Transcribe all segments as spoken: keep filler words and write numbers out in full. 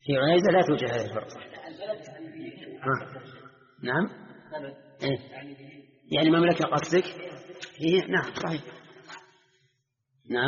في عنيزة لا توجد هذه الفرقة. نعم. إيه؟ يعني مملكة قصدك؟ إيه نعم صحيح. نعم.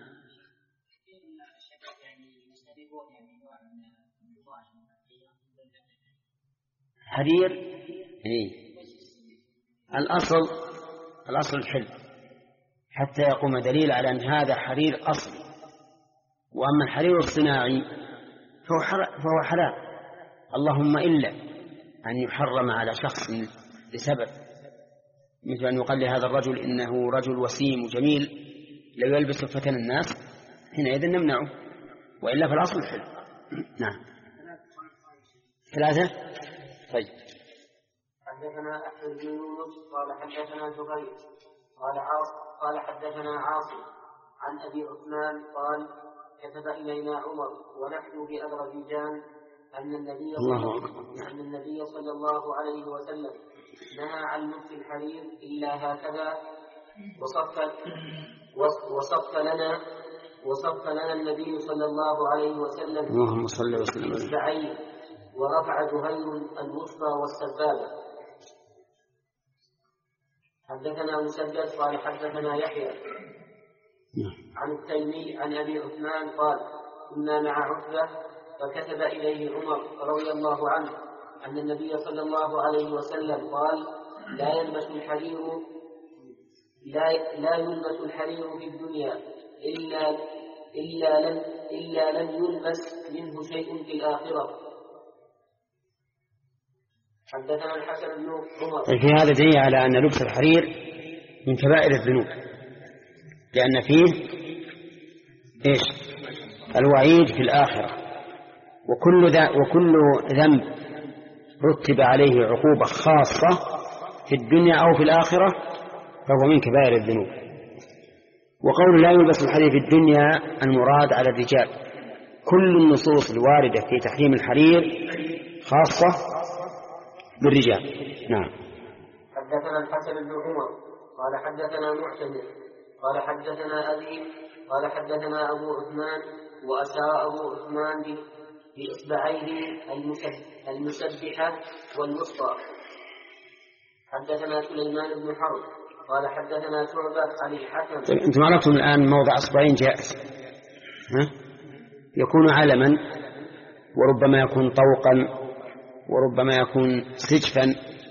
حرير. إيه. الأصل الأصل الحل حتى يقوم دليل على أن هذا حرير أصلي. وأما الحرير الصناعي فهو, فهو حلال، اللهم إلا أن يحرم على شخص لسبب، مثل أن يقال لهذا الرجل إنه رجل وسيم وجميل لو يلبس فتن الناس، حينئذ نمنعه، وإلا فالأصل الحل. نعم. ثلاثة. طيب. حدثنا أحمد بن يونس قال حدثنا زهير قال عاصم قال حدثنا عاصم عن أبي عثمان قال كتب إلينا عمر ونحن بأذربيجان أن النبي أن النبي صلى الله عليه وسلم نهى عن لبس الحرير إلا هكذا، وصف وصف لنا وصف لنا النبي صلى الله عليه وسلم اللهم صل وسلم إصبعين ورفع زهير الوسطى والسبابة. حدثنا مسدد قال حدثنا يحيى عن التيمي عن أبي عثمان قال كنا مع عتبة فكتب إليه عمر رضي الله عنه أن النبي صلى الله عليه وسلم قال لا يلبس الحرير لا لا يلبس الحرير في الدنيا إلا إلا لم إلا لم يلبس منه شيء في الآخرة. حدثنا الحسن بن عمر. في هذا دليل على أن لبس الحرير من كبائر الذنوب، لأن فيه إيش؟ الوعيد في الآخرة، وكل ذا وكل ذنب رتب عليه عقوبة خاصة في الدنيا أو في الآخرة فهو من كبائر الذنوب. وقول لا يلبس الحرير في الدنيا المراد على الرجال، كل النصوص الواردة في تحريم الحرير خاصة بالرجال. نعم. حدثنا الحسن بن عمر قال حدثنا معتمر قال حدثنا أبي قال حدثنا أبو عثمان وأشار أبو عثمان بإصبعيه المسبحة والوسطى. حدثنا سليمان بن حرب قال حدثنا شعبة عن الحكم. أنتم عرفتم الآن موضع أصبعين جائز، ها؟ يكون علما وربما يكون طوقا وربما يكون سجفا،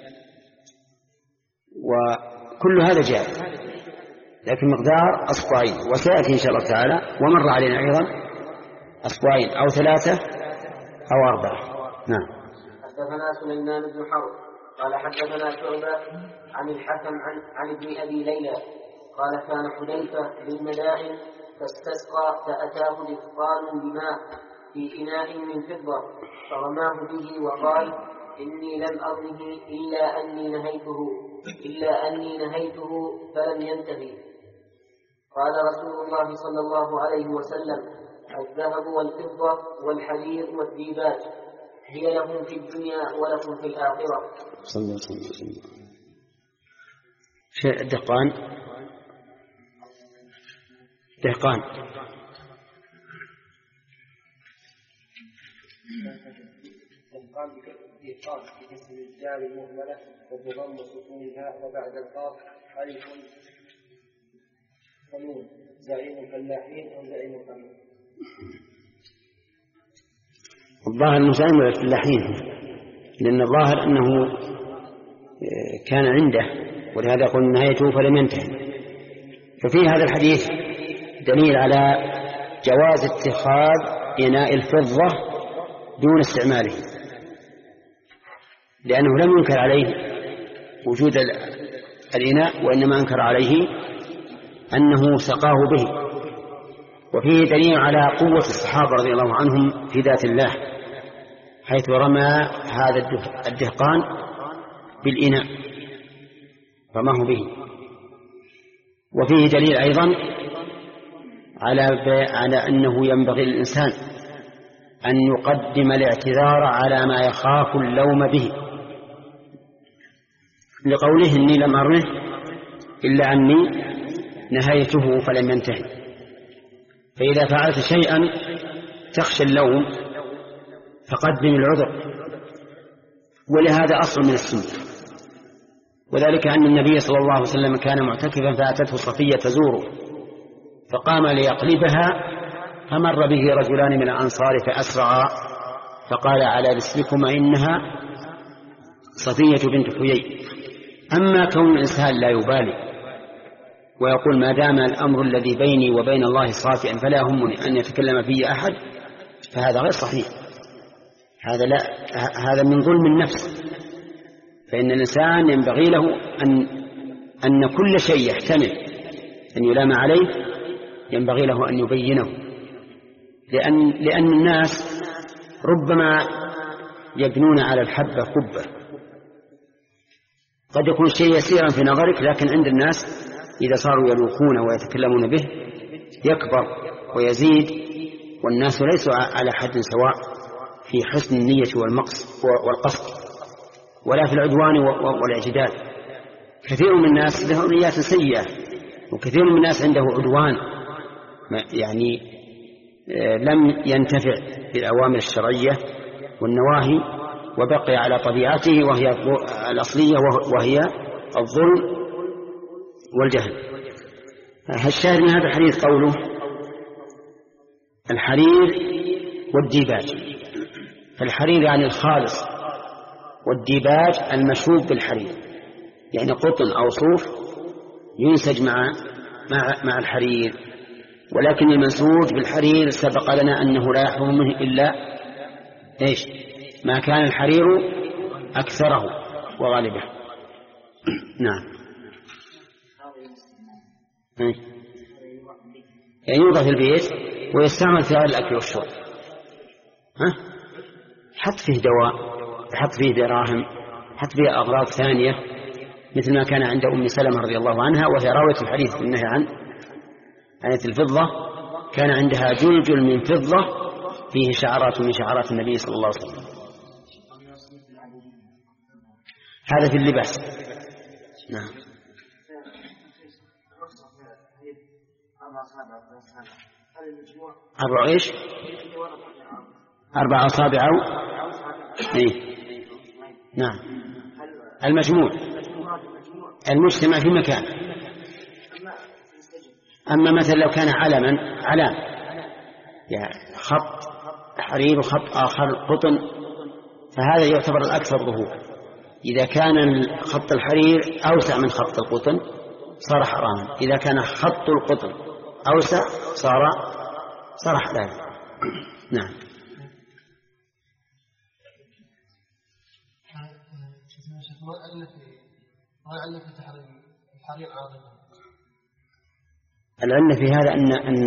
وكل هذا جائز، لكن مقدار أصبعين، وسيأتي إن شاء الله تعالى ومر علينا أيضا أصبعين أو ثلاثة أو أربعة. نعم. حدثنا سليمان بن حرب قال حدثنا شعبة عن الحكم عن, عن ابن أبي ليلى قال كان حذيفة بالمدائن فاستسقى فأتاه دفقان بماء في إناء من فضة فرماه به وقال إني لم أرمه إلا أني نهيته إلا أني نهيته فلم ينتهي. قال رسول الله صلى الله عليه وسلم الذهب والفضة والحرير والديباج هي لهم في الدنيا ولكم في الآخرة. صلى الله عليه وسلم. شيء دهقان دهقان دهقان باسم الدال المهملة وتضم سكونها وبعد القاف ألف ونون زعيم الفلاحين أو زعيم القمر. الظاهر أنه زعيم الفلاحين، لأن الظاهر أنه كان عنده ولهذا قلنا نهايته فلم ينتهي. ففي هذا الحديث دليل على جواز اتخاذ إناء الفضة دون استعماله، لأنه لم ينكر عليه وجود الإناء، وإنما أنكر عليه أنه سقاه به. وفيه دليل على قوة الصحابة رضي الله عنهم في ذات الله، حيث رمى هذا الدهقان بالإناء رماه به. وفيه دليل أيضا على على أنه ينبغي للإنسان أن يقدم الاعتذار على ما يخاف اللوم به، لقوله إني لم أرمه إلا أني نهيته فلم ينتهي. فإذا فعلت شيئا تخشى اللوم فقدم العذر، ولهذا أصل من السنة. وذلك أن النبي صلى الله عليه وسلم كان معتكفا فأتته صفية تزوره فقام ليقلبها، فمر به رجلان من الأنصار فأسرعا فقال على رسلكما إنها صفية بنت حيي. أما كون الإنسان لا يبالي ويقول ما دام الأمر الذي بيني وبين الله صافئا فلا يهمني أن يتكلم فيه أحد، فهذا غير صحيح. هذا لا هذا من ظلم النفس. فإن الإنسان ينبغي له أن أن كل شيء يحتمل أن يلام عليه ينبغي له أن يبينه، لأن لأن الناس ربما يبنون على الحبة قبة. قد يكون شيء يسيرا في نظرك، لكن عند الناس إذا صاروا يلوقون ويتكلمون به يكبر ويزيد، والناس ليسوا على حد سواء في حسن النية والقصد ولا في العدوان والاعتدال. كثير من الناس له نيات سيئة، وكثير من الناس عنده عدوان، يعني لم ينتفع بالأوامر الشرعية والنواهي وبقي على طبيعته وهي الأصلية وهي الظلم والجهل. الشاهد من هذا الحديث قوله الحرير والديباج. فالحرير يعني الخالص، والديباج المشوب بالحرير، يعني قطن أو صوف ينسج مع مع مع الحرير. ولكن المنسوج بالحرير سبق لنا أنه لا يحرم منه إلا إيش؟ ما كان الحرير أكثره وغالبه. نعم. يعني يوضع في البيت ويستعمل في هذا الأكل والشرب. ها؟ حط فيه دواء، حط فيه دراهم، حط فيه أغراض ثانية، مثل ما كان عند أم سلمة رضي الله عنها وهي راوية الحديث في النهي عن آية الفضة. كان عندها جلجل من فضة فيه شعرات من شعرات النبي صلى الله عليه وسلم. هذا في اللباس. نعم. أربع إيش؟ أربع أصابع. إيه؟ نعم. المجموع المجتمع في مكان. أما مثلا لو كان علما علام، يعني خط حرير وخط آخر قطن، فهذا يعتبر الأكثر ظهور. إذا كان خط الحرير أوسع من خط القطن صار حراما، إذا كان خط القطن أوسع صار صار حلالا. نعم. العلة في هذا أن أن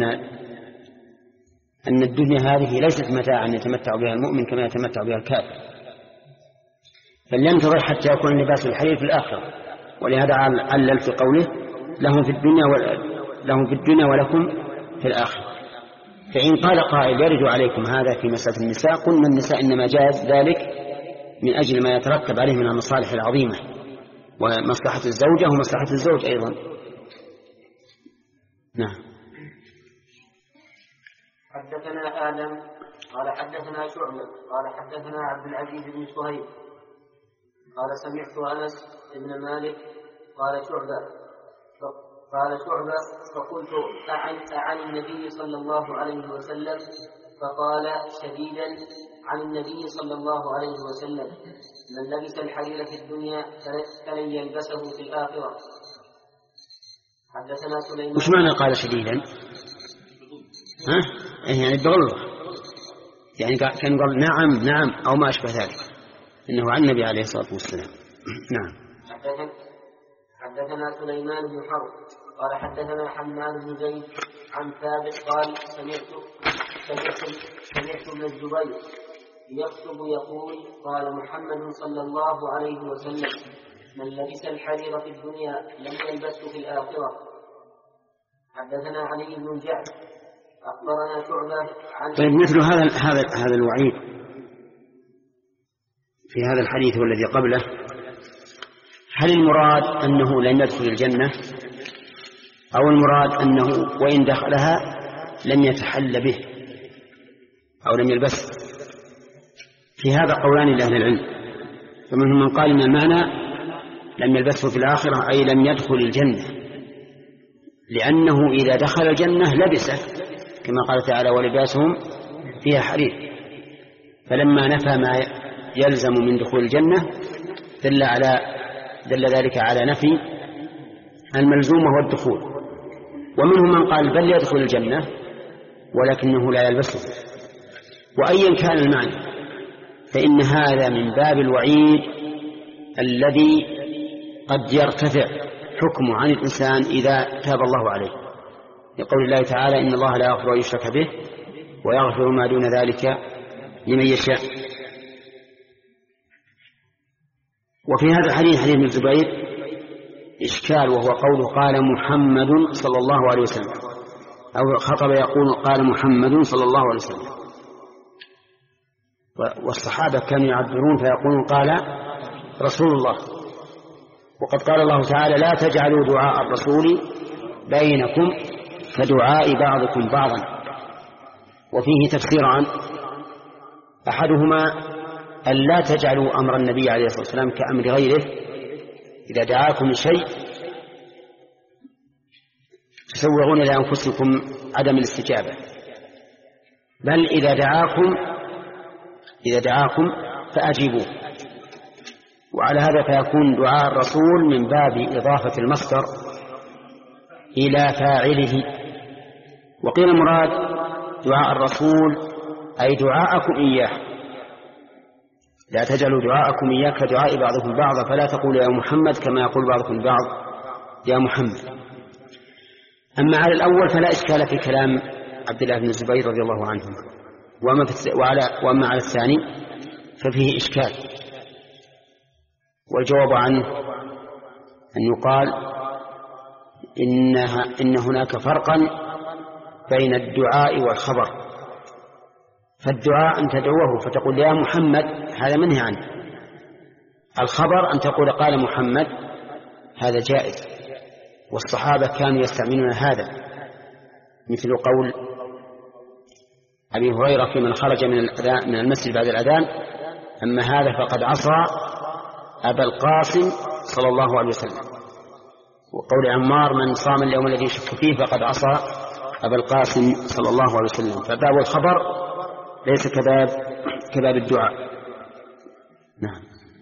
أن الدنيا هذه ليست متاعا يتمتع بها المؤمن كما يتمتع بها الكافر، فلينتظر حتى يكون لباس الحرير في الآخرة. ولهذا علل في قوله لهم في الدنيا لهم في الدنيا ولكم في الآخرة. فإن قال قائل يرد عليكم هذا في مسألة النساء، قلنا النساء إنما جاز ذلك من أجل ما يترتب عليه من المصالح العظيمة ومصلحة الزوجة ومصلحة الزوج أيضا. نعم. حدثنا آدم قال حدثنا شعبة قال حدثنا عبد العزيز بن صهيب قال سمعت أنس بن مالك قال شعبة قال شعبة فقلت أعن, أعن النبي صلى الله عليه وسلم؟ فقال شديدا عن النبي صلى الله عليه وسلم من لبس الحرير في الدنيا فلن يلبسه في الآخرة. حدثنا سليمان. وش معنى قال شديدا؟ ها؟ يعني بغلظة، يعني كان قال نعم نعم أو ما أشبه ذلك، إنه عن النبي عليه الصلاة والسلام. نعم. حدثنا سليمان بن حرب قال حدثنا حماد بن زيد عن ثابت قال سمعت سمعت سمعت ابن الزبير يكتب يقول قال محمد صلى الله عليه وسلم من لبس الحرير في الدنيا لم يلبسه في الآخرة. حدثنا علي بن جعفر أخبرنا شعبة عن. طيب مثل هذا هذا هذا الوعيد في هذا الحديث والذي قبله، هل المراد أنه لن يدخل الجنة، أو المراد أنه وإن دخلها لم يتحل به أو لم يلبسه؟ في هذا قولان لأهل العلم، فمنهم من قال إن المعنى لم يلبسه في الآخرة أي لم يدخل الجنة، لأنه إذا دخل الجنة لبسه كما قال تعالى ولباسهم فيها حرير، فلما نفى ما يلزم من دخول الجنة دل على دل ذلك على نفي الملزوم وهو الدخول. ومنهم من قال بل يدخل الجنة ولكنه لا يلبسه. وأيا كان المعنى فإن هذا من باب الوعيد الذي قد يرتفع حكمه عن الإنسان إذا تاب الله عليه، لقول الله تعالى إن الله لا يغفر أن يشرك به ويغفر ما دون ذلك لمن يشاء. وفي هذا الحديث حديث ابن الزبير إشكال، وهو قوله قال محمد صلى الله عليه وسلم، أو خطب يقول قال محمد صلى الله عليه وسلم، والصحابة كانوا يعبرون فيقولون قال رسول الله. وقد قال الله تعالى لا تجعلوا دعاء الرسول بينكم كدعاء بعضكم بعضا. وفيه تفسيران، أحدهما أن لا تجعلوا أمر النبي عليه الصلاة والسلام كأمر غيره، إذا دعاكم لشيء تسوغون لأنفسكم عدم الاستجابة، بل إذا دعاكم إذا دعاكم فأجيبوه. وعلى هذا فيكون دعاء الرسول من باب إضافة المصدر إلى فاعله. وقيل المراد دعاء الرسول أي دعاءكم إياه، لا تجعلوا دعاءكم إياه كدعاء بعضكم بعضا، فلا تقولوا يا محمد كما يقول بعضكم بعض يا محمد. أما على الأول فلا إشكال في كلام عبد الله بن الزبير رضي الله عنه، وأما, وعلى وأما على الثاني ففيه إشكال. والجواب عنه أن يقال إنها إن هناك فرقا بين الدعاء والخبر. فالدعاء أن تدعوه فتقول يا محمد هذا منهي عنه، الخبر أن تقول قال محمد هذا جائز، والصحابة كانوا يستعملون هذا، مثل قول أبي هريرة في من خرج من المسجد بعد الأذان أما هذا فقد عصى أبا القاسم صلى الله عليه وسلم، وقول عمار من صام اليوم الذي يشك فيه فقد عصى أبا القاسم صلى الله عليه وسلم. فباب الخبر ليس كباب كباب الدعاء. نعم.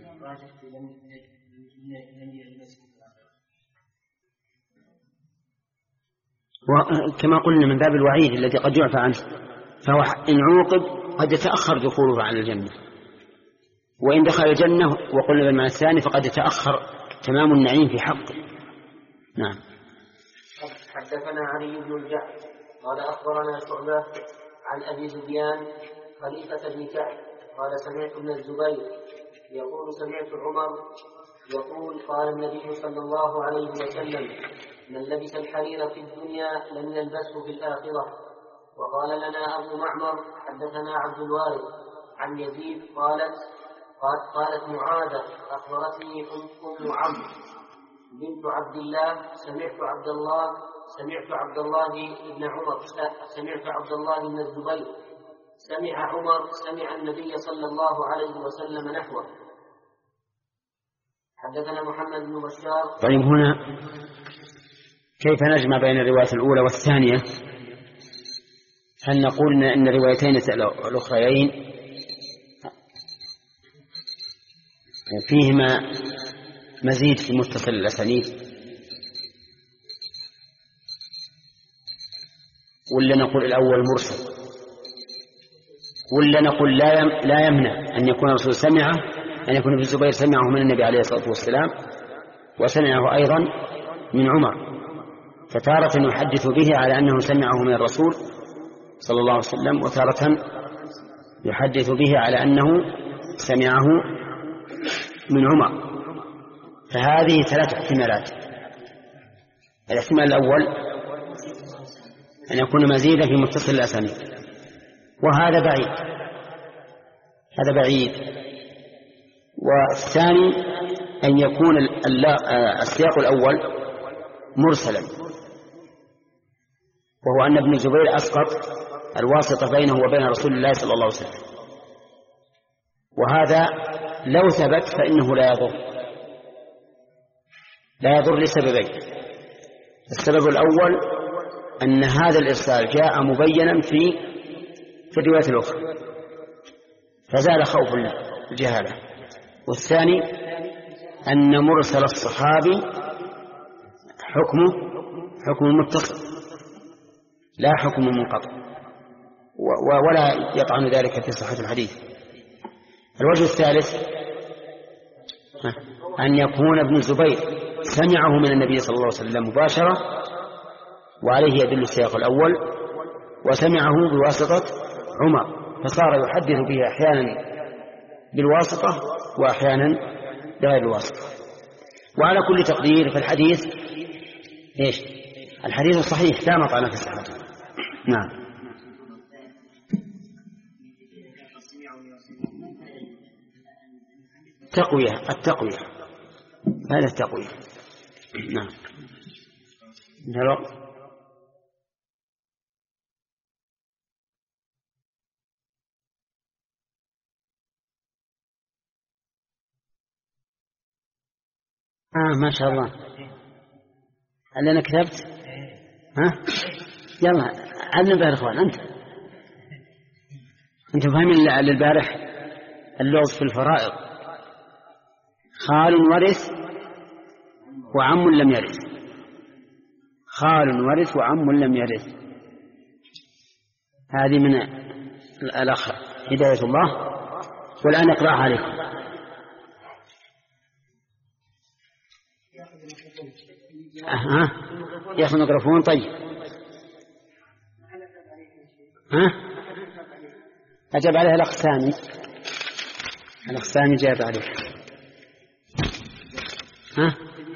وكما قلنا من باب الوعيد الذي قد يعفى عنه، فهو إن عوقب قد يتأخر دخوله عن الجنة، وإن دخل الجنة وقلنا بالمعنى الثاني فقد يتأخر تمام النعيم في حقه. نعم. حدثنا علي بن الجعد قال أخبرنا شعبة عن أبي زبيان خليفة بن كعب قال سمعت ابن الزبير يقول سمعت عمر يقول قال النبي صلى الله عليه وسلم من لبس الحرير في الدنيا لم يلبسه في الآخرة. وقال لنا أبو معمر حدثنا عبد الوارث عن يزيد قالت قالت معاذة أخبرتني أم عمرو بنت عبد الله سمعت عبد الله سمعت عبد الله بن عمر سمعت عبد الله بن الزبير سمع عمر سمع النبي صلى الله عليه وسلم نحوه. حدثنا محمد بن بشار. طيب هنا كيف نجمع بين الرواية الأولى والثانية؟ هل نقول إن الروايتين الأخريين فيهما مزيد في متصل الأسانيد، ولا نقول الأول مرسل، ولا نقول لا يمنع أن يكون الرسول سمعه، أن يكون ابن الزبير سمعه من النبي عليه الصلاة والسلام وسمعه أيضا من عمر، فتارة يحدث به على أنه سمعه من الرسول صلى الله عليه وسلم، وتارة يحدث به على أنه سمعه من عمر. فهذه ثلاث احتمالات. الاحتمال الأول أن يكون مزيدا في متصل الأسانيد، وهذا بعيد هذا بعيد والثاني أن يكون السياق الأول مرسلا، وهو أن ابن الزبير أسقط الواسطة بينه وبين رسول الله صلى الله عليه وسلم. وهذا لو ثبت فإنه لا يضر لا يضر لسببين. السبب الأول أن هذا الإرسال جاء مبينا في في الرواية الأخرى فزال خوف الجهالة. والثاني أن مرسل الصحابي حكمه حكم المتصل لا حكم منقطع ولا يطعن ذلك في صحة الحديث. الوجه الثالث أن يكون ابن الزبير سمعه من النبي صلى الله عليه وسلم مباشرة وعليه يدل السياق الأول، وسمعه بواسطة عمر فصار يحدث به أحيانا بالواسطة وأحيانا بغير الواسطة. وعلى كل تقدير في الحديث إيش؟ الحديث الصحيح لا مطعن في صحته. نعم. تقوية التقوية هذا التقوية. نعم. هلو. آه ما شاء الله. هل أنا كتبت؟ ها؟ يلا عدنا بها الأخوان. أنت أنت فاهمين البارح اللغز في الفرائض خال ورث وعم لم يرث. خال ورث وعم لم يرث هذه من الأخ هداية الله. والآن اقرأها عليكم. ها ياخذ ميكروفون. طيب ها أجاب عليها الأخ سامي. الأخ سامي جاب عليه. ها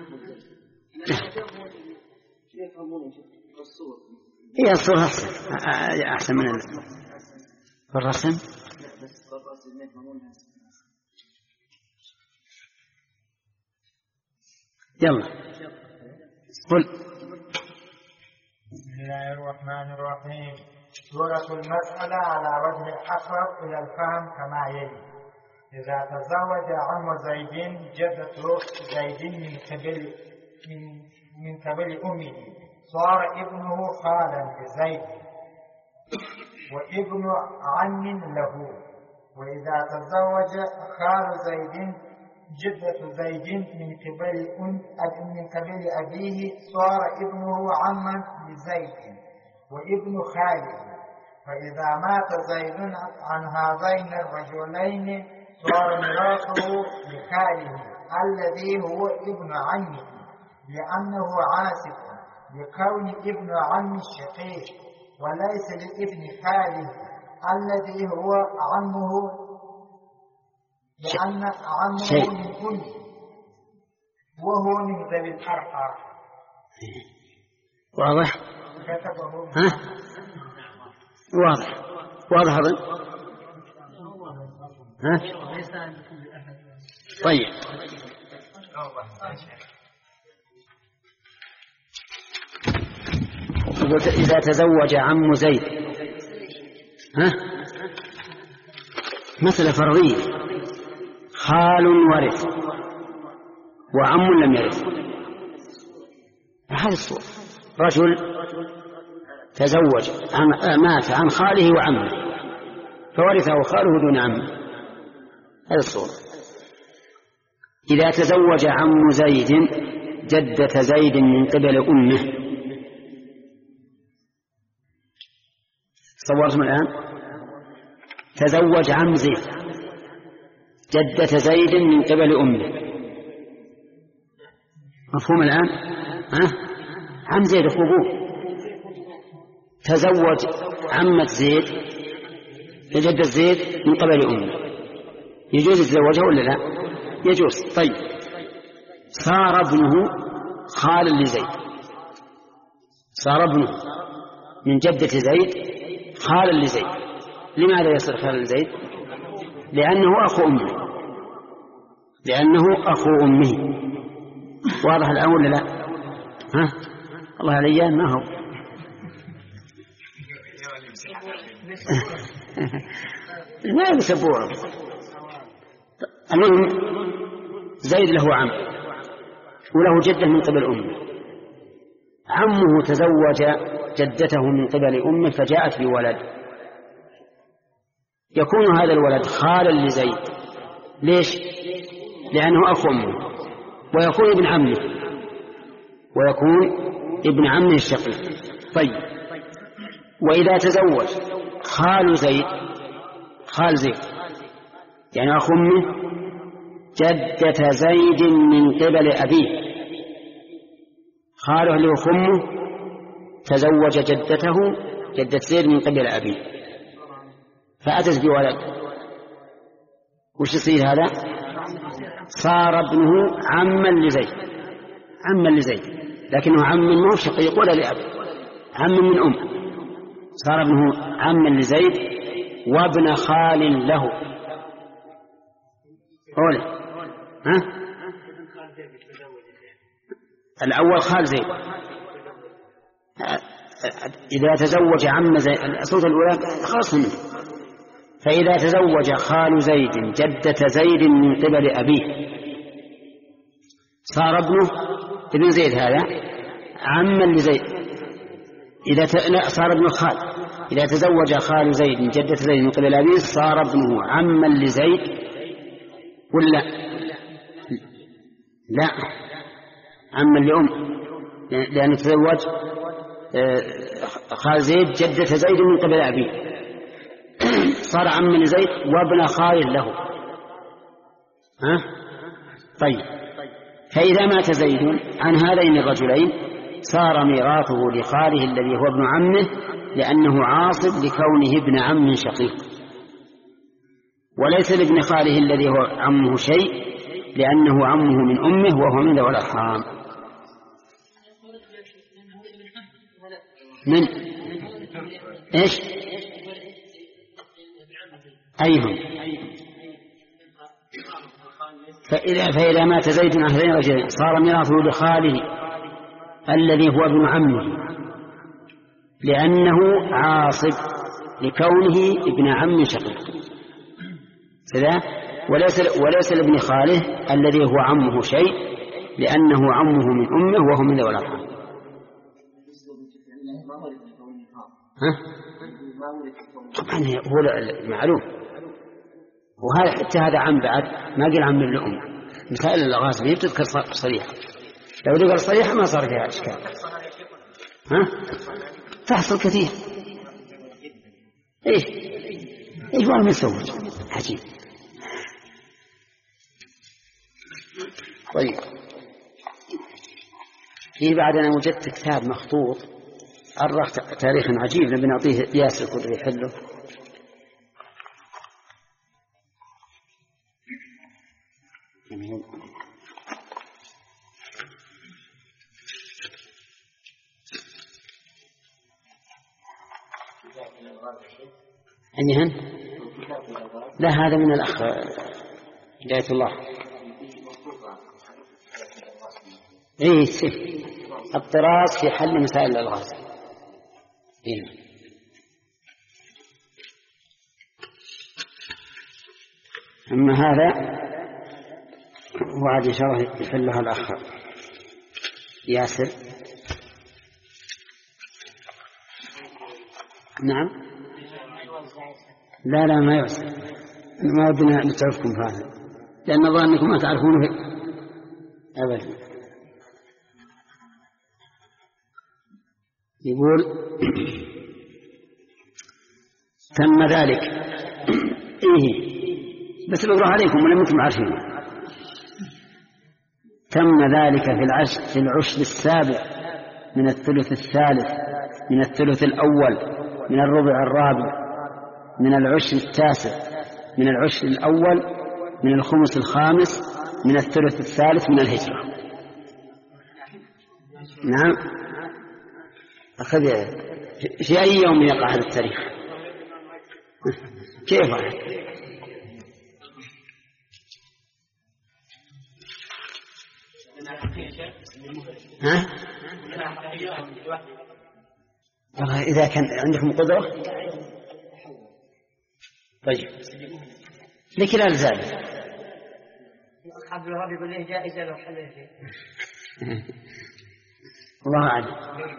هي الصورة أحسن أحسن من الرسم. يلا قل. بسم الله الرحمن الرحيم. سورة المسألة على وجه الأقرب إلى الفهم كما يلي: إذا تزوج عم زيد جدة زيد من قبل من من قبل أمه صار ابنه خالا لزيد وابن عم له. وإذا تزوج خال زيد جدة زيد من قبل من قبل أبيه صار ابنه عما لزيد وابن خاله. فإذا مات زيد عن هذين الرجلين صار ميراثه لخاله الذي هو ابن عمه لأنه عاسف لكون ابن عم الشقيق، وليس لابن خاله الذي هو عمه لأن عمه من أمه وهو من ذوي الأرحام. واضح؟ ها؟ واضح واضح هذا. ها؟ طيب إذا تزوج عم زيد ها مسألة فرضية. خال ورث وعم لم يرث. هذا الصورة رجل تزوج عن مات عن خاله وعمه فورثه خاله دون عمه. هذا الصورة. إذا تزوج عم زيد جدة زيد من قبل أمه. صورتم الآن؟ تزوج عم زيد جدة زيد من قبل أمه. مفهوم الآن؟ ها؟ عم زيد أخوه تزوج عمة زيد جدة زيد من قبل أمه. يجوز يتزوجها ولا لا؟ يجوز. طيب صار ابنه خالا لزيد. صار ابنه من جدة زيد خالا لزيد. لماذا يصير خالا لزيد؟ لأنه أخو أمه لأنه أخو أمه. واضح الآن ولا لا؟ ها؟ الله عليا ما هو ما يسبوه. المهم زيد له عم وله جدة من قبل أمه، عمه تزوج جدته من قبل أمه فجاءت بولد، يكون هذا الولد خالا لزيد. ليش؟ لأنه أخو أمه، ويكون ابن عمه ويكون ابن عمه الشقيق. طيب، وإذا تزوج خال زيد، خال زيد يعني أخو أمه، جدة زيد من قبل أبيه، خاله له أخو أمه تزوج جدته جدة زيد من قبل أبيه فأتت بولد، وش يصير هذا؟ صار ابنه عما لزيد، عما لزيد، لكنه عم منه شقيق ولا لأب، عم من أم، صار ابنه عما لزيد وابن خال له. قول ها؟ الأول خال زيد، إذا تزوج عم زيد الصوت الأولى خاص منه، فإذا تزوج خال زيد جدة زيد من قبل أبيه صار ابنه ابن زيد هذا عما لزيد. إذا ت... لا صار ابن خال، إذا تزوج خال زيد جدة زيد من قبل أبيه صار ابنه عما لزيد ولا لا؟ عما لأم، لأنه تزوج خال زيد جدة زيد من قبل أبيه صار عما لزيد وابن خال له. ها؟ طيب، فإذا مات زيد عن هذين الرجلين صار ميراثه لخاله الذي هو ابن عمه، لأنه عاصب لكونه ابن عم شقيق، وليس لابن خاله الذي هو عمه شيء لأنه عمه من أمه وهو من ذوي الأرحام. من إيش؟ أيهم؟ فإذا, فإذا مات زيد عن هذين الرجلين صار ميراثه لخاله الذي هو ابن عمه، لأنه عاصب لكونه ابن عم شقيق كذا، وليس, وليس لابن خاله الذي هو عمه شيء لأنه عمه من أمه وهو من ذوي الأرحام. طبعا هو معلوم، وهذا حتى هذا عم بعد ما قل عم الأم. مسائل الأغاث هي بتذكر صريحة، لو ذكر صريحة ما صار فيها إشكال. ها؟ تحصل كثير. إيه إيه وانا متزوج عجيب. طيب، في بعد أنا وجدت كتاب مخطوط أرخ تاريخ عجيب نبي نعطيه ياسر كل يحله. عندي لا هذا من الأخ هداية الله. إيه الطراز في حل مسائل الألغاز. إيه. أما هذا وعد إن شاء الله يحلها الأخ ياسر. نعم. لا لا ما يعسر، ما ودنا نتعرفكم في هذا لأن الله أنكم ما تعرفونه أبدا. يقول تم ذلك. إيه بس بقرأ عليكم ولم أنتم عارفين. تم ذلك في العشر في العشر السابع من الثلث الثالث من الثلث الأول من الربع الرابع من العشر التاسع من العشر الأول من الخمس الخامس من الثلث الثالث من الهجرة. نعم. أخذ في أي يوم يقع هذا التاريخ؟ كيف؟ ها؟ والله إذا كان عندكم قدرة. طيب لكن لا زال عبد الوهاب يقول له جائزة لو حل شيء. الله أعلم.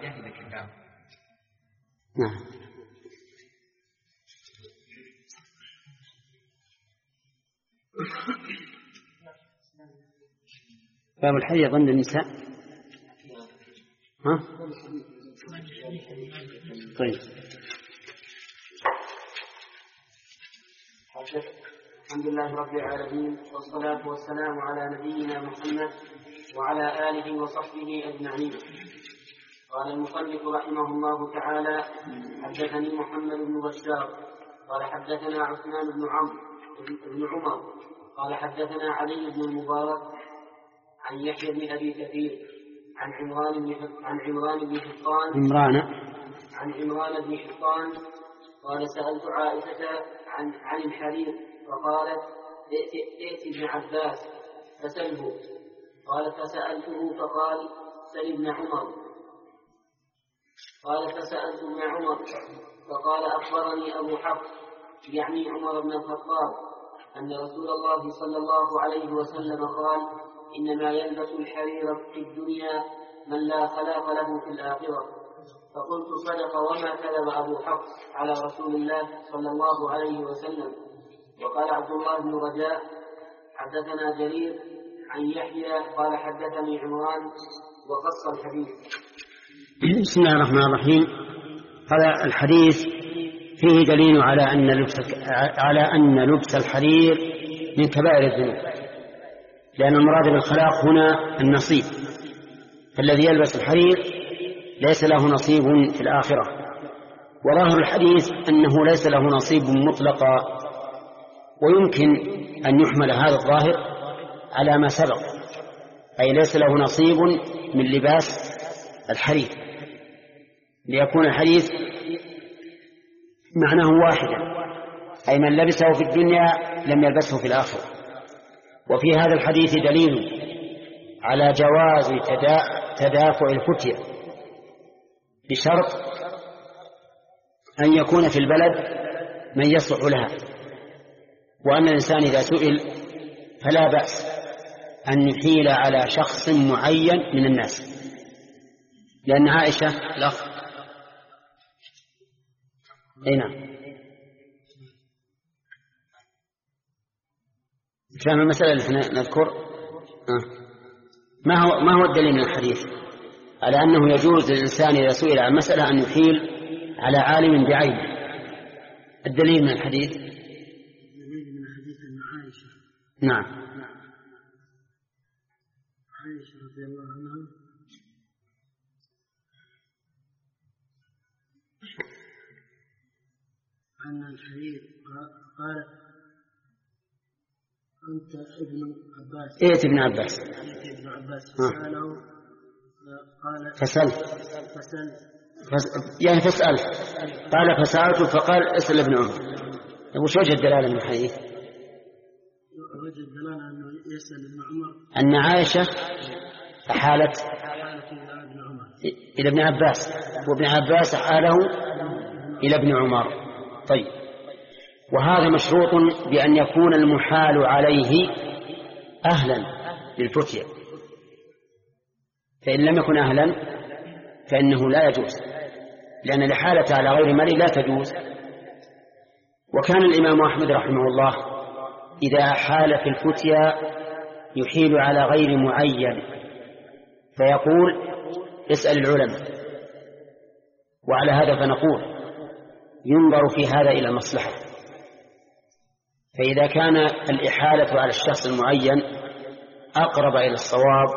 نعم. باب الحيض عند النساء. ها؟ طيب. الحمد لله رب العالمين والصلاة والسلام على نبينا محمد وعلى آله وصحبه أجمعين. قال المصنف رحمه الله تعالى: حدثني محمد بن بشار قال حدثنا عثمان بن عمرو بن عمر قال حدثنا علي بن المبارك عن يحيى بن أبي كثير عن عمران بن عن عمران بن حطان عمران عن عمران بن حطان قال سألت عائشة عن عن الحرير فقالت: ائت ابن عباس فسله. قال فسألته فقال: سل ابن عمر. قال فسألت ابن عمر فقال: أخبرني أبو حفص يعني عمر بن الخطاب أن رسول الله صلى الله عليه وسلم قال: إنما يلبس الحرير في الدنيا من لا خلاق له في الآخرة. فقلت: صدق وما كذب أبو حفص على رسول الله صلى الله عليه وسلم. وقال عبد الله بن رجاء: حدثنا جرير عن يحيى قال حدثني عمران وقص الحديث. بسم الله الرحمن الرحيم. هذا الحديث فيه دليل على أن لبس على أن لبس الحرير من كبائر الذنوب، لأن المراد بالخلاق هنا النصيب، فالذي يلبس الحرير ليس له نصيب في الآخرة. وظاهر الحديث أنه ليس له نصيب مطلقا، ويمكن أن يحمل هذا الظاهر على ما سبق، أي ليس له نصيب من لباس الحرير، ليكون الحديث معناه واحدا، أي من لبسه في الدنيا لم يلبسه في الآخرة. وفي هذا الحديث دليل على جواز تدافع الفتية بشرط أن يكون في البلد من يصلح لها، وأن الإنسان إذا سئل فلا بأس أن يحيل على شخص معين من الناس، لأن عائشة الأخ أي نعم فهم المسألة اللي احنا نذكر. آه. ما هو ما هو الدليل من الحديث على أنه يجوز للإنسان إذا سئل عن مسألة أن يحيل على عالم بعينه؟ الدليل من الحديث الدليل من حديث أن عائشة نعم عائشة رضي الله عنها أن الحرير قال: أنت ابن عباس. إيه ابن عباس إيه ابن عباس فسأله قال فسأل فسأل فس... يعني فسأل قال فسألته فقال: اسأل ابن عمر. وش وجه الدلالة من الحديث؟ وجه الدلالة أنه يسأل ابن عمر أن عائشة أحالت إلى ابن عباس، وابن عباس أحاله إلى ابن عمر. طيب، وهذا مشروط بأن يكون المحال عليه أهلا للفتية، فإن لم يكن أهلا فإنه لا يجوز، لأن الإحالة على غير مالي لا تجوز. وكان الإمام أحمد رحمه الله إذا أحال في الفتية يحيل على غير معين، فيقول: اسأل العلماء. وعلى هذا فنقول: ينظر في هذا إلى المصلحة، فإذا كان الإحالة على الشخص المعين أقرب إلى الصواب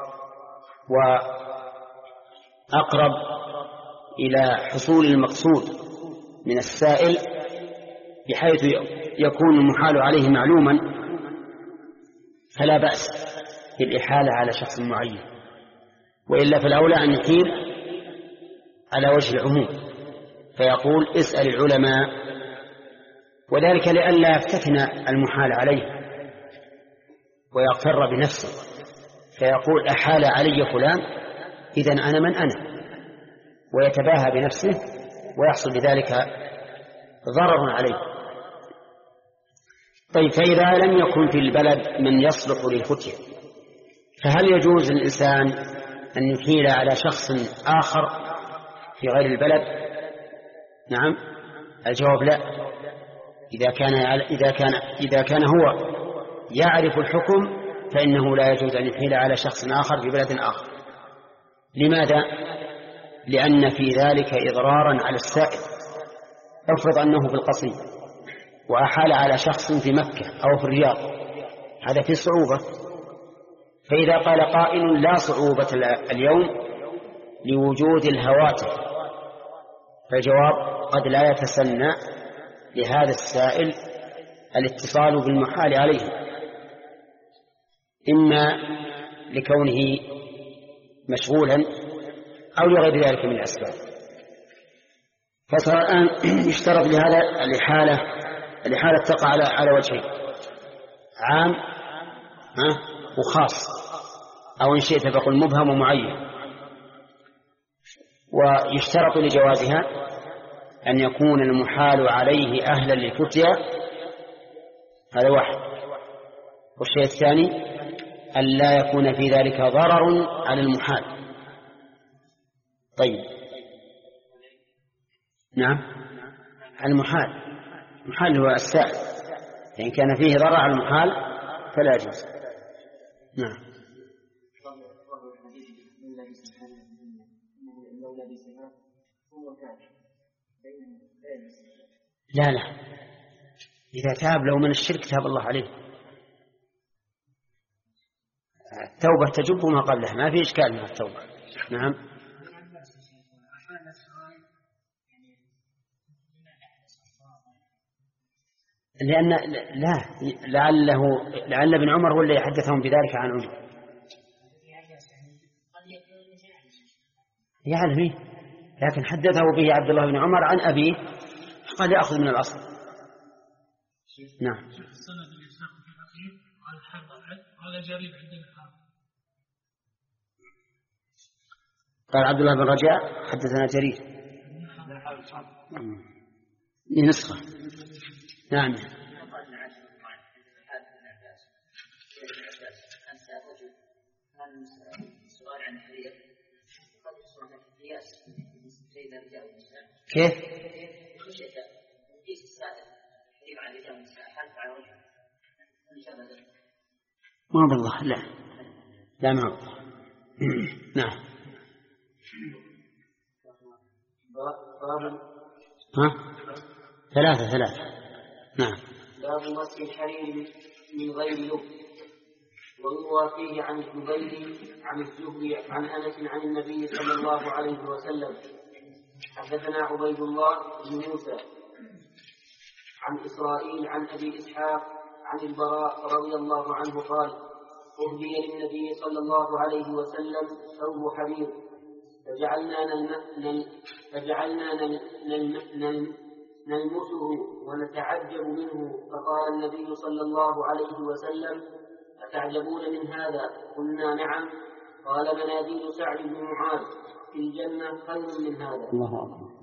وأقرب إلى حصول المقصود من السائل، بحيث يكون المحال عليه معلوما، فلا بأس بالإحالة على شخص معين، وإلا فالأولى أن يحيل على وجه العموم، فيقول: اسأل العلماء، وذلك لئلا يفتتن المحال عليه ويغتر بنفسه فيقول: أحال علي فلان إذن أنا من أنا، ويتباهى بنفسه ويحصل بذلك ضرر عليه. طيب، فإذا لم يكن في البلد من يصلح للفتية، فهل يجوز للإنسان أن يحيل على شخص آخر في غير البلد؟ نعم، الجواب لا. إذا كان إذا كان إذا كان هو يعرف الحكم فإنه لا يجوز أن يحيل على شخص آخر في بلد آخر. لماذا؟ لأن في ذلك إضرارا على السائل. افرض أنه في القصيم وأحال على شخص في مكة أو في الرياض، هذا فيه صعوبة. فإذا قال قائل لا صعوبة اليوم لوجود الهواتف، فالجواب قد لا يتسنى لهذا السائل الاتصال بالمحال عليه، إما لكونه مشغولا أو لغير ذلك من الأسباب. فصار الآن يشترط لهذا الإحالة الإحالة تقع على على وجهين: عام وخاص، أو إن شئت فقل مبهم ومعين. ويشترط لجوازها أن يكون المحال عليه أهلا للفتية، هذا واحد. والشيء الثاني أن لا يكون في ذلك ضرر على المحال. طيب، نعم، المحال المحال هو السائل، فإن كان فيه ضرر على المحال فلا يجوز. نعم. لا لا، إذا تاب لو من الشرك تاب الله عليه. التوبة تجب ما قبلها، ما في إشكال من التوبة. نعم. لأن لا لعله لعل ابن عمر هو اللي يحدثهم بذلك عن عمر. يعلم به، لكن حدثه به عبد الله بن عمر عن أبيه، قال يأخذ من الأصل. نعم. قال عبد الله بن رجاء حدثنا جرير من نسخة. نعم. كيف؟ ما بالله لا لا ما بالله. نعم. ها؟ ثلاثة ثلاثة. نعم. باب مسح الحرير من غير لب. ويروى فيه عن الزبير عن الزهري عن أنس عن النبي صلى الله عليه وسلم. حدثنا عبيد الله بن موسى عن إسرائيل عن أبي إسحاق عن البراء رضي الله عنه قال: أهدي للنبي صلى الله عليه وسلم ثوب حرير فجعلنا نلم... فجعلنا نلم... نلمسه ونتعجب منه، فقال النبي صلى الله عليه وسلم: أتعجبون من هذا؟ قلنا: نعم. قال: مناديل سعد بن معاذ في الجنة خير من هذا. الله أكبر.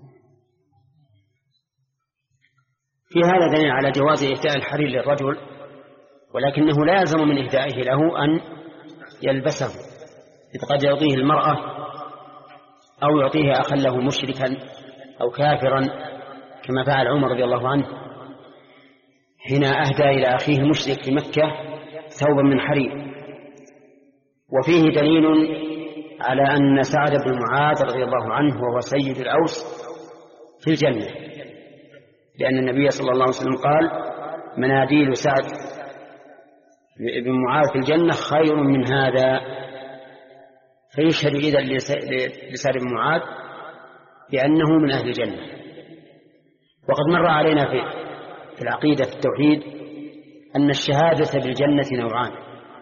في هذا دليل على جواز إهداء الحرير للرجل، ولكنه لا يلزم من إهدائه له أن يلبسه، إذ قد يعطيه المرأة أو يعطيه أخا له مشركا أو كافرا، كما فعل عمر رضي الله عنه حين أهدى إلى أخيه مشرك في مكة ثوبا من حرير. وفيه دليل على أن سعد بن معاذ رضي الله عنه وهو سيد الأوس في الجنة، لأن النبي صلى الله عليه وسلم قال: مناديل سعد بن معاذ في الجنة خير من هذا. فيشهد إذن لسعد بن معاذ بأنه من أهل الجنة. وقد مر علينا في العقيدة في التوحيد أن الشهادة بالجنة نوعان: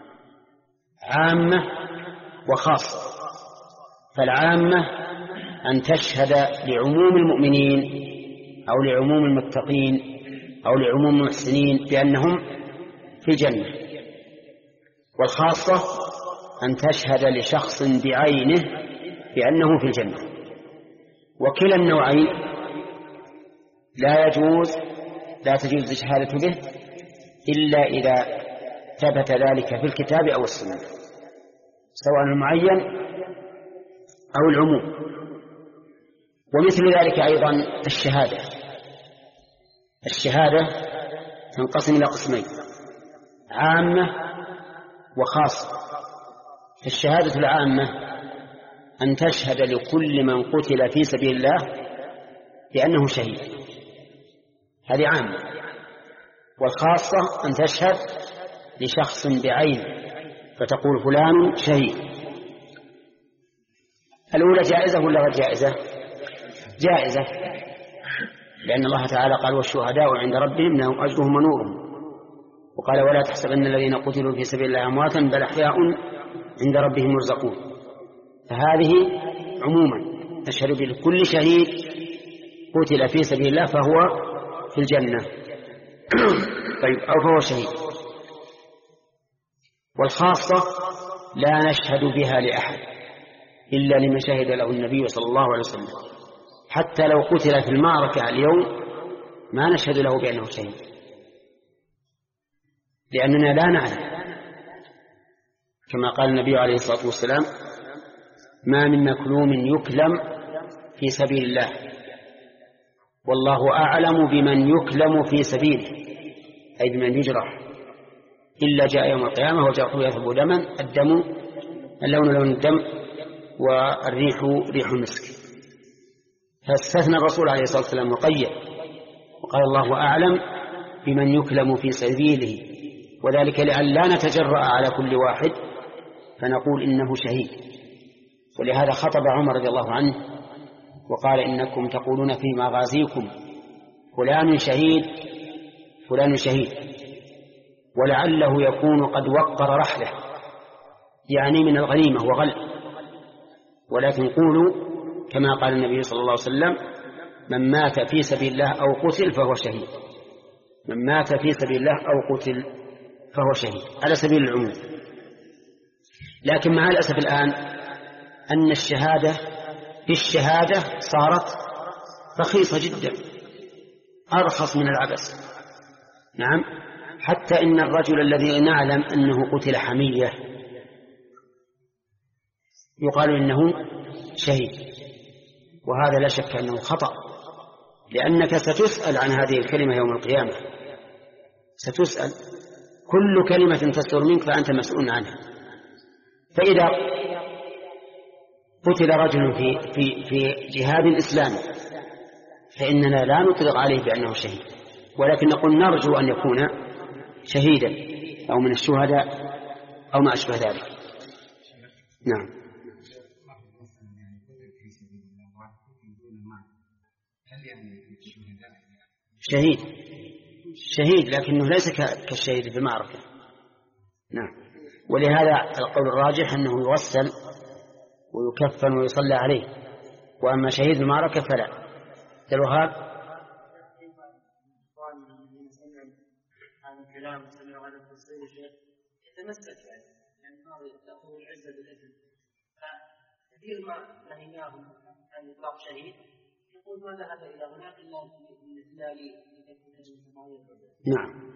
عامة وخاصة. فالعامة أن تشهد لعموم المؤمنين أو لعموم المتقين أو لعموم المحسنين بأنهم في الجنة. والخاصة أن تشهد لشخص بعينه بأنه في الجنة. وكلا النوعين لا يجوز لا تجوز الشهادة به إلا إذا ثبت ذلك في الكتاب أو السنة، سواء المعين أو العموم. ومثل ذلك أيضا الشهادة. الشهادة تنقسم إلى قسمين: عامة وخاصة. الشهادة العامة أن تشهد لكل من قتل في سبيل الله بأنه شهيد، هذه عامة. والخاصة أن تشهد لشخص بعين فتقول فلان شهيد. الأولى جائزة ولا غير جائزة؟ جائزة، لأن الله تعالى قال: والشهداء عند ربهم لهم أجرهم ونورهم. وقال: ولا تحسبن الذين قتلوا في سبيل الله أمواتا بل أحياء عند ربهم يرزقون. فهذه عموما تشهد بكل شهيد قتل في سبيل الله فهو في الجنة طيب، أو فهو شهيد. والخاصة لا نشهد بها لأحد إلا لمن شهد له النبي صلى الله عليه وسلم. حتى لو قتل في المعركة اليوم ما نشهد له بأنه شهيد، لأننا لا نعلم، كما قال النبي عليه الصلاة والسلام: ما من مكلوم يكلم في سبيل الله والله أعلم بمن يكلم في سبيله، أي بمن يجرح، إلا جاء يوم القيامة وجرحه يذهب دما، الدم اللون لون الدم والريح ريح المسك. فاستثنى الرسول عليه الصلاة والسلام وقيد وقال: الله أعلم بمن يكلم في سبيله، وذلك لأن لا نتجرأ على كل واحد فنقول إنه شهيد. ولهذا خطب عمر رضي الله عنه وقال: إنكم تقولون في مغازيكم فلان شهيد فلان شهيد، ولعله يكون قد وقر رحله، يعني من الغنيمة وغل، ولكن قولوا كما قال النبي صلى الله عليه وسلم: من مات في سبيل الله أو قتل فهو شهيد. من مات في سبيل الله أو قتل فهو شهيد، على سبيل العموم. لكن مع الأسف الآن أن الشهادة بالشهادة صارت رخيصة جدا، أرخص من العبث. نعم، حتى إن الرجل الذي نعلم أنه قتل حمية يقال إنه شهيد، وهذا لا شك أنه خطأ، لأنك ستسأل عن هذه الكلمة يوم القيامة، ستسأل كل كلمة تصدر منك فأنت مسؤول عنها. فإذا قتل رجل في, في, في جهاد إسلامي فإننا لا نطلق عليه بأنه شهيد، ولكن نقول نرجو أن يكون شهيدا أو من الشهداء أو ما أشبه ذلك. نعم. شهيد شهيد لكنه ليس كالشهيد في المعركة. نعم. ولهذا القول الراجح أنه يغسل ويكفن ويصلى عليه، وأما شهيد المعركة فلا. الوهاب عن كلام سمع على التصوير الشيخ يتمسك يعني هذا تأخذ العزة بالإذن، فكثير ما نهيناهم عن إطلاق شهيد يقول ما ذهب إلى هناك إلا للإسلام. نعم.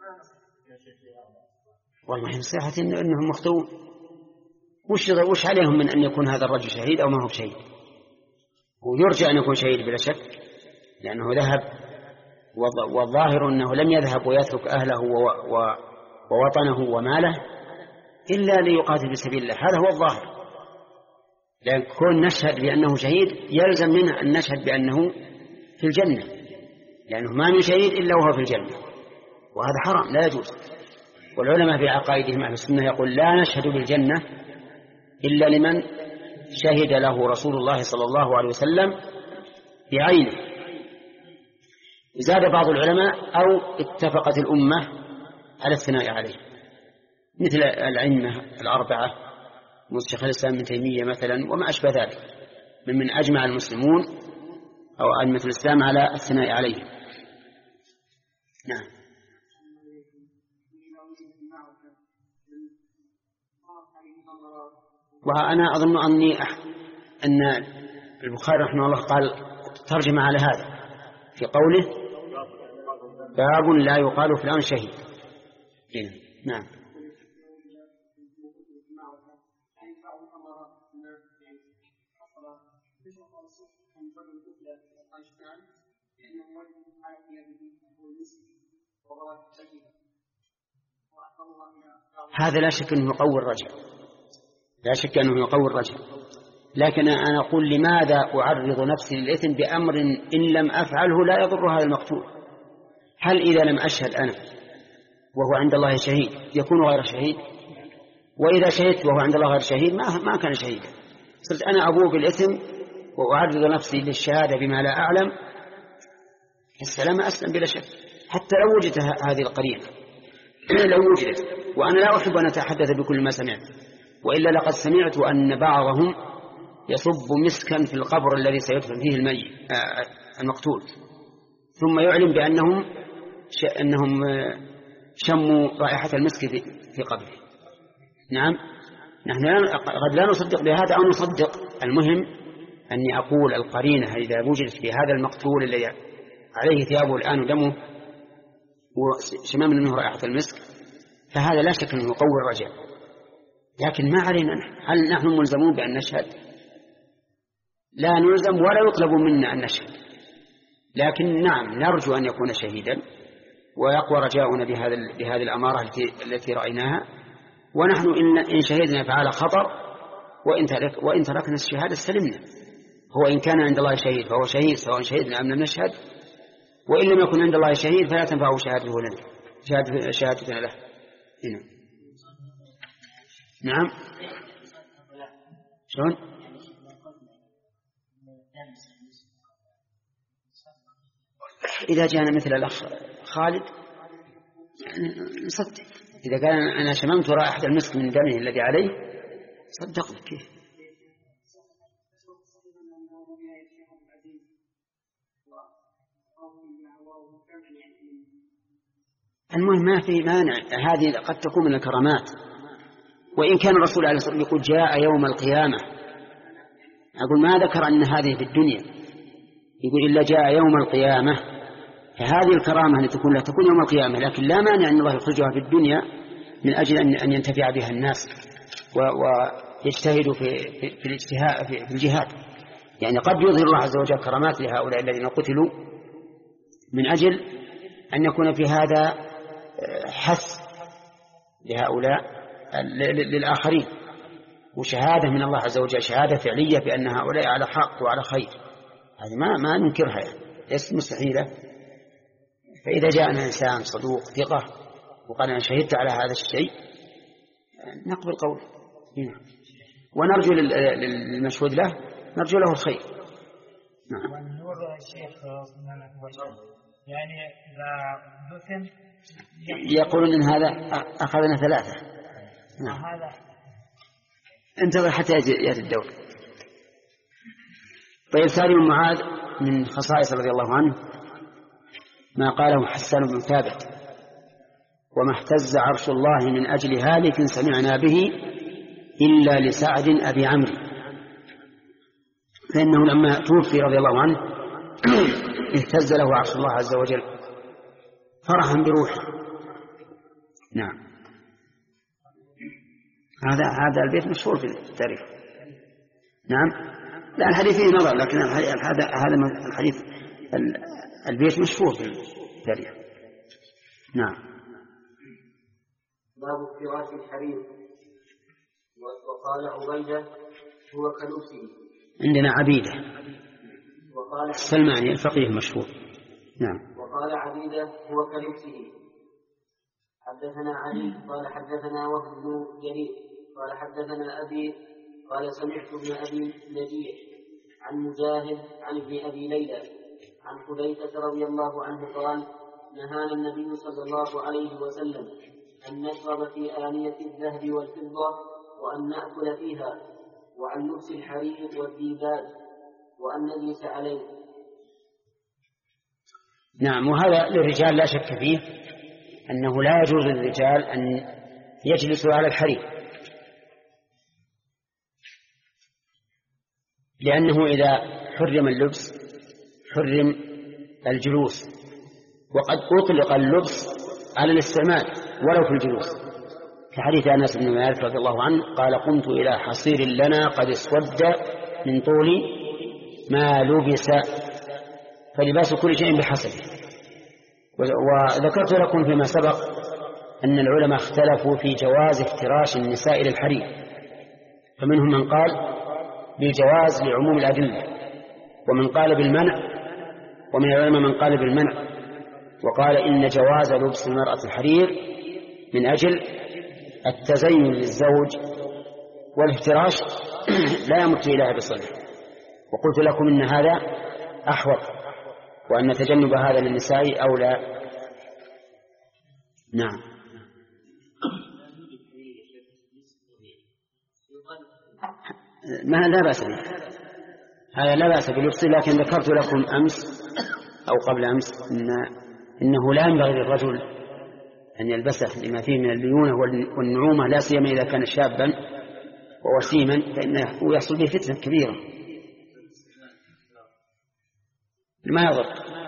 والله نصيحة إنهم مخطئون. وش وش عليهم من أن يكون هذا الرجل شهيد أو ما هو شهيد؟ ويرجى أن يكون شهيد بلا شك، لأنه ذهب، والظاهر أنه لم يذهب ويترك أهله ووطنه وماله إلا ليقاتل في سبيل الله، هذا هو الظاهر. لأن كون نشهد بأنه شهيد يلزم منه أن نشهد بأنه في الجنة، لأنه ما من شهيد إلا وهو في الجنة، وهذا حرام لا يجوز. والعلماء في عقائدهم أهل السنة يقول لا نشهد بالجنة إلا لمن شهد له رسول الله صلى الله عليه وسلم بعينه. زاد بعض العلماء أو اتفقت الأمة على الثناء عليه، مثل الأئمة الأربعة شيخ الإسلام ابن تيمية مثلا وما أشبه ذلك، من من أجمع المسلمون أو أئمة الإسلام على الثناء عليه. نعم. وأنا أظن أني أح... أن البخاري رحمه الله قال ترجم على هذا في قوله: باب لا يقال فلان شهيد. نعم. هذا لا شك أنه يقوي الرجع، لا شك أنه يقوي الرجع، لكن أنا أقول لماذا أعرض نفسي للإثم بأمر إن لم أفعله لا يضر هذا المقتول؟ هل إذا لم أشهد أنا وهو عند الله شهيد يكون غير شهيد؟ وإذا شهدت وهو عند الله غير شهيد ما ما كان شهيدا، صرت أنا أبوء بالإثم وأعرض نفسي للشهادة بما لا أعلم، السلام أسلم بلا شك، حتى لو وجدت هذه القرينة لو وجدت. وأنا لا أحب أن أتحدث بكل ما سمعت، وإلا لقد سمعت أن بعضهم يصب مسكا في القبر الذي سيدفن فيه الميت المقتول، ثم يعلم بأنهم أنهم شموا رائحة المسك في قبره. نعم، نحن قد لا نصدق بهذا أو نصدق، المهم أني أقول القرينة إذا وجدت بهذا المقتول الذي عليه ثيابه الآن ودمه وشمام منه رائحة المسك فهذا لا شك أنه يقوي الرجاء، لكن ما علينا، هل نحن ملزمون بأن نشهد؟ لا نلزم ولا يطلب منا أن نشهد، لكن نعم نرجو أن يكون شهيدا ويقوى رجاؤنا بهذا بهذه الأمارة التي, التي رأيناها، ونحن إن, إن شهدنا فعلى خطر، وإن, ترك وإن تركنا الشهادة سلمنا. هو إن كان عند الله شهيد فهو شهيد سواء شهدنا أم لم نشهد، وإن لم يكن عند الله شهيد فلا تنفعه شهادته لنا شهادة شهادتنا له. هنا. نعم شلون؟ إذا جاءنا مثل الأخ خالد يعني نصدق، إذا كان أنا شممت رائحة المسك من دمه الذي عليه صدقنا. كيف؟ المهم ما في مانع، هذه قد تكون من الكرامات، وإن كان الرسول عليه الصلاة والسلام يقول جاء يوم القيامة، أقول ما ذكر أن هذه في الدنيا، يقول إلا جاء يوم القيامة، فهذه الكرامة التي تكون لا تكون يوم القيامة، لكن لا مانع أن الله يخرجها في الدنيا من أجل أن ينتفع بها الناس ويجتهدوا في في الاجتهاد في الجهاد. يعني قد يظهر الله عز وجل كرامات لهؤلاء الذين قتلوا من أجل أن يكون في هذا حث لهؤلاء للآخرين، وشهادة من الله عز وجل، شهادة فعلية بأن هؤلاء على حق وعلى خير، هذه ما ما ننكرها يعني، ليست مستحيلة. فإذا جاءنا إنسان صدوق ثقة وقال أنا شهدت على هذا الشيء نقبل قوله، ونرجو للمشهود له نرجو له الخير. نعم. والنور الشيخ يعني إذا دفن يقولون إن هذا أخذنا ثلاثة. نعم. هذا انتظر حتى يأتي الدور. طيب سالم بن معاذ من خصائص رضي الله عنه ما قاله حسان بن ثابت: وما اهتز عرش الله من أجل هالك سمعنا به إلا لسعد أبي عمرو، فإنه لما توفي رضي الله عنه اهتز له عرش الله عز وجل فرحا بروحه. نعم. هذا هذا البيت مشهور في التاريخ. نعم. لا الحديث فيه نظر، لكن هذا هذا الحديث البيت مشهور في التاريخ. نعم. باب فراش الحرير. وقال عبيدة هو كلبسه. عندنا عبيدة السلماني الفقيه المشهور. نعم. وقال عبيدة هو كلبسه. حدثنا علي قال حدثنا وهب بن جرير قال حدثنا أبي قال سمعت ابن أبي نجيح عن مجاهد عن ابن أبي ليلى عن حذيفة رضي الله عنه قال: نهانا النبي صلى الله عليه وسلم أن نشرب في آنية الذهب والفضة وأن نأكل فيها، وعن لبس الحرير والديباج، وأن نجلس عليه. نعم. وهذا للرجال لا شك فيه أنه لا يجوز للرجال أن يجلسوا على الحرير، لأنه إذا حرم اللبس حرم الجلوس، وقد أطلق اللبس على الاستعمال، ولو في الجلوس، في حديث أنس بن مالك رضي الله عنه قال قمت إلى حصير لنا قد اسود من طول ما لبس، فلباس كل شيء بحسبه. وذكرت لكم فيما سبق أن العلماء اختلفوا في جواز افتراش النساء للحرير، فمنهم من قال بالجواز لعموم الأدلة، ومن قال بالمنع، ومن العلماء من قال بالمنع وقال إن جواز لبس المرأة الحرير من أجل التزين للزوج، والافتراش لا يمت إليها بصلة. وقلت لكم إن هذا أحوط، وأن تجنب هذا للنساء أولى. نعم. ما لا بأس به، هذا لا بأس بلبسه، لكن ذكرت لكم أمس أو قبل أمس إن إنه لا ينبغي للرجل أن يلبسه لما فيه من الليونة والنعومة، لا سيما إذا كان شابا ووسيما، فإنه يحصل به فتنة كبيرة. ما يضر.